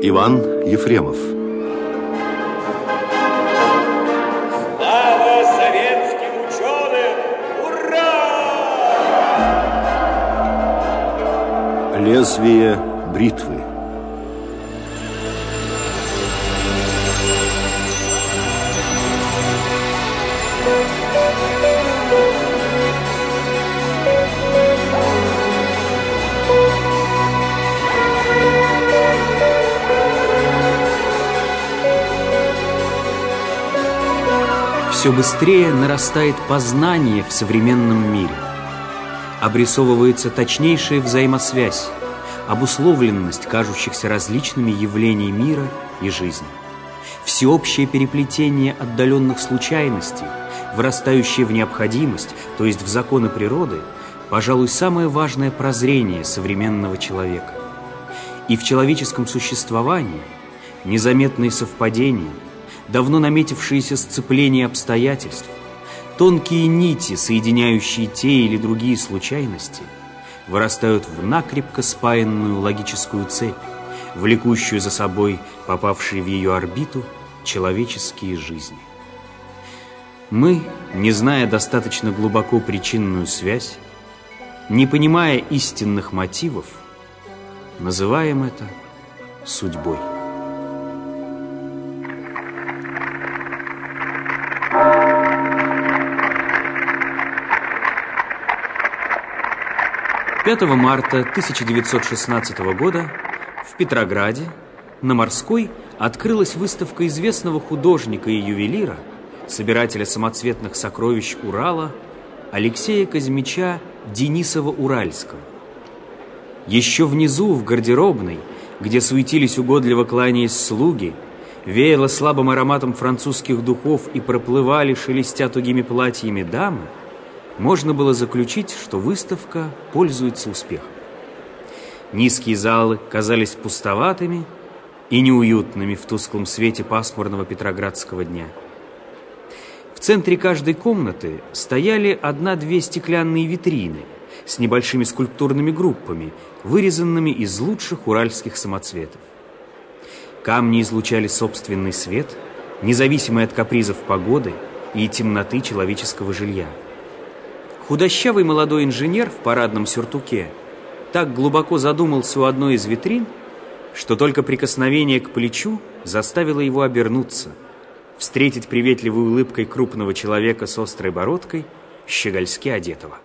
Иван Ефремов. Слава советским ученым! Ура! Лезвие бритвы. Все быстрее нарастает познание в современном мире. Обрисовывается точнейшая взаимосвязь, обусловленность кажущихся различными явлений мира и жизни. Всеобщее переплетение отдаленных случайностей, вырастающее в необходимость, то есть в законы природы, пожалуй, самое важное прозрение современного человека. И в человеческом существовании незаметные совпадения, давно наметившиеся сцепления обстоятельств, тонкие нити, соединяющие те или другие случайности, вырастают в накрепко спаянную логическую цепь, влекущую за собой попавшие в ее орбиту человеческие жизни. Мы, не зная достаточно глубоко причинную связь, не понимая истинных мотивов, называем это судьбой. «5 марта 1916 года в Петрограде на Морской открылась выставка известного художника и ювелира, собирателя самоцветных сокровищ Урала Алексея Казмича Денисова-Уральского. Еще внизу, в гардеробной, где суетились угодливо кланяясь слуги, веяло слабым ароматом французских духов и проплывали, шелестя тугими платьями, дамы, можно было заключить, что выставка пользуется успехом. Низкие залы казались пустоватыми и неуютными в тусклом свете пасмурного петроградского дня. В центре каждой комнаты стояли 1-2 стеклянные витрины с небольшими скульптурными группами, вырезанными из лучших уральских самоцветов. Камни излучали собственный свет, независимый от капризов погоды и темноты человеческого жилья. Худощавый молодой инженер в парадном сюртуке так глубоко задумался у одной из витрин, что только прикосновение к плечу заставило его обернуться, встретить приветливой улыбкой крупного человека с острой бородкой, щегольски одетого.